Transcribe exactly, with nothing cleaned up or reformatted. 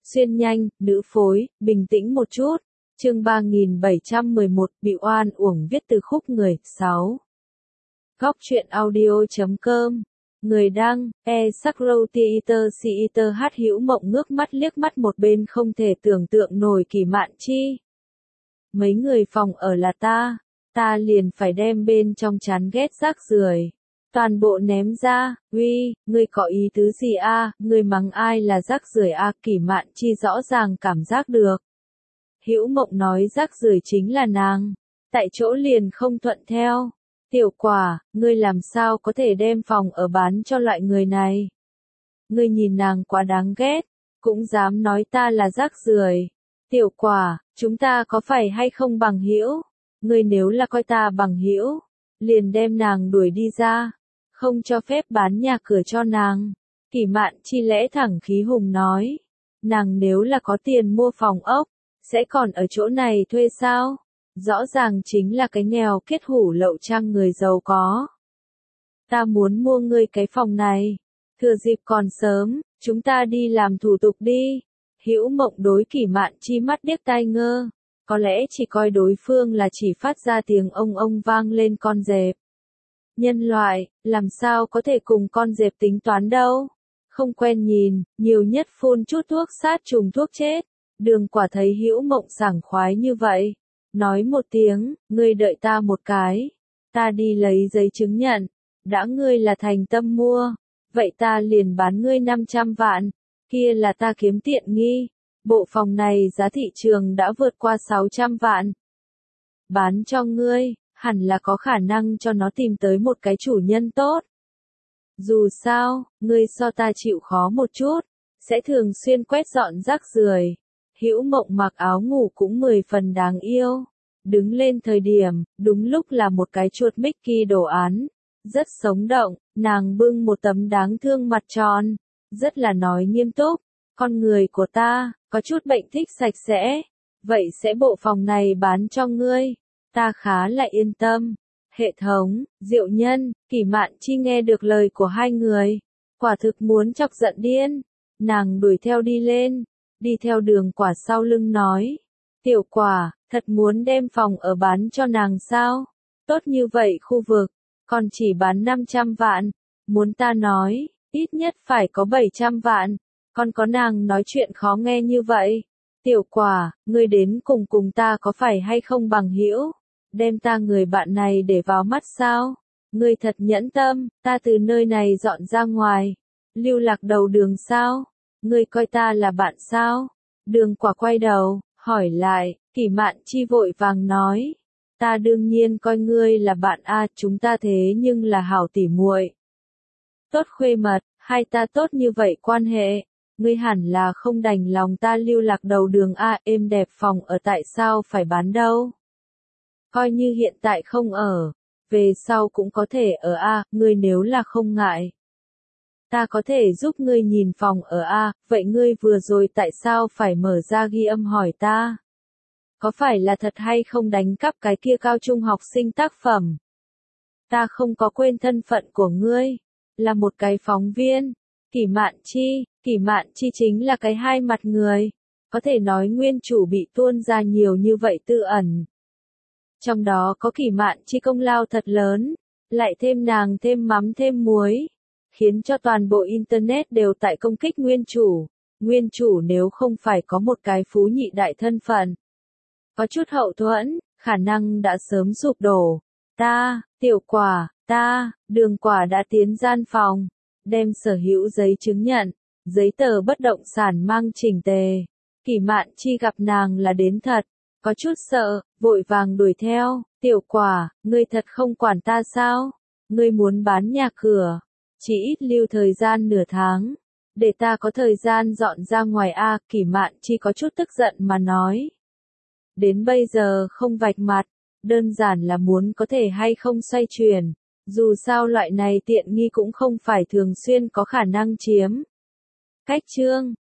Xuyên nhanh, nữ phối, bình tĩnh một chút. Chương ba nghìn bảy trăm mười một, bị oan uổng viết từ khúc người, sáu. Góc truyện audio chấm com. Người đăng, e sắc râu theater theater hát Hữu Mộng ngước mắt liếc mắt một bên không thể tưởng tượng nổi Kỷ Mạn Chi. Mấy người phòng ở là ta, ta liền phải đem bên trong chán ghét rác rưởi toàn bộ ném ra. Uy, ngươi có ý tứ gì a? À? Ngươi mắng ai là rác rưởi a? À? Kỷ Mạn Chi rõ ràng cảm giác được. Hữu Mộng nói rác rưởi chính là nàng, tại chỗ liền không thuận theo. Tiểu Quả, ngươi làm sao có thể đem phòng ở bán cho loại người này? Ngươi nhìn nàng quá đáng ghét, cũng dám nói ta là rác rưởi. Tiểu Quả, chúng ta có phải hay không bằng hữu? Ngươi nếu là coi ta bằng hữu, liền đem nàng đuổi đi ra, không cho phép bán nhà cửa cho nàng. Kỷ Mạn Chi lẽ thẳng khí hùng nói, nàng nếu là có tiền mua phòng ốc, sẽ còn ở chỗ này thuê sao? Rõ ràng chính là cái nghèo kết hủ lậu trang người giàu có. Ta muốn mua ngươi cái phòng này. Thừa dịp còn sớm, chúng ta đi làm thủ tục đi. Hữu Mộng đối Kỷ Mạn Chi mắt điếc tai ngơ. Có lẽ chỉ coi đối phương là chỉ phát ra tiếng ông ông vang lên con dẹp. Nhân loại, làm sao có thể cùng con dẹp tính toán đâu. Không quen nhìn, nhiều nhất phun chút thuốc sát trùng thuốc chết. Đường Quả thấy Hữu Mộng sảng khoái như vậy. Nói một tiếng, ngươi đợi ta một cái. Ta đi lấy giấy chứng nhận. Đã ngươi là thành tâm mua. Vậy ta liền bán ngươi năm trăm vạn. Kia là ta kiếm tiện nghi. Bộ phòng này giá thị trường đã vượt qua sáu trăm vạn. Bán cho ngươi, hẳn là có khả năng cho nó tìm tới một cái chủ nhân tốt. Dù sao, ngươi so ta chịu khó một chút, sẽ thường xuyên quét dọn rác rưởi. Hữu Mộng mặc áo ngủ cũng mười phần đáng yêu. Đứng lên thời điểm, đúng lúc là một cái chuột Mickey đồ án. Rất sống động, nàng bưng một tấm đáng thương mặt tròn. Rất là nói nghiêm túc. Con người của ta, có chút bệnh thích sạch sẽ. Vậy sẽ bộ phòng này bán cho ngươi. Ta khá là yên tâm. Hệ thống, Diệu Nhân, Kỷ Mạn Chi nghe được lời của hai người. Quả thực muốn chọc giận điên. Nàng đuổi theo đi lên. Đi theo Đường Quả sau lưng nói. Tiểu Quả, thật muốn đem phòng ở bán cho nàng sao? Tốt như vậy khu vực, còn chỉ bán năm trăm vạn. Muốn ta nói, ít nhất phải có bảy trăm vạn. Còn có nàng nói chuyện khó nghe như vậy. Tiểu Quả, ngươi đến cùng cùng ta có phải hay không bằng hữu? Đem ta người bạn này để vào mắt sao? Ngươi thật nhẫn tâm, ta từ nơi này dọn ra ngoài. Lưu lạc đầu đường sao? Ngươi coi ta là bạn sao? Đường Quả quay đầu, hỏi lại. Kỷ Mạn Chi vội vàng nói. Ta đương nhiên coi ngươi là bạn a, chúng ta thế nhưng là hảo tỉ muội. Tốt khuê mật, hai ta tốt như vậy quan hệ. Ngươi hẳn là không đành lòng ta lưu lạc đầu đường a, êm đẹp phòng ở tại sao phải bán đâu. Coi như hiện tại không ở, về sau cũng có thể ở a, ngươi nếu là không ngại. Ta có thể giúp ngươi nhìn phòng ở a, vậy ngươi vừa rồi tại sao phải mở ra ghi âm hỏi ta? Có phải là thật hay không đánh cắp cái kia cao trung học sinh tác phẩm? Ta không có quên thân phận của ngươi, là một cái phóng viên. Kỷ Mạn Chi, Kỷ Mạn Chi chính là cái hai mặt người, có thể nói nguyên chủ bị tuôn ra nhiều như vậy tư ẩn. Trong đó có Kỷ Mạn Chi công lao thật lớn, lại thêm nàng thêm mắm thêm muối, khiến cho toàn bộ Internet đều tại công kích nguyên chủ. Nguyên chủ nếu không phải có một cái phú nhị đại thân phận, có chút hậu thuẫn, khả năng đã sớm sụp đổ. Ta, Tiểu Quả, ta, Đường Quả đã tiến gian phòng, đem sở hữu giấy chứng nhận, giấy tờ bất động sản mang chỉnh tề. Kỷ Mạn Chi gặp nàng là đến thật, có chút sợ, vội vàng đuổi theo. Tiểu Quả, ngươi thật không quản ta sao? Ngươi muốn bán nhà cửa, chỉ ít lưu thời gian nửa tháng, để ta có thời gian dọn ra ngoài a. Kỷ Mạn Chi có chút tức giận mà nói. Đến bây giờ không vạch mặt, đơn giản là muốn có thể hay không xoay chuyển. Dù sao loại này tiện nghi cũng không phải thường xuyên có khả năng chiếm. Cách chương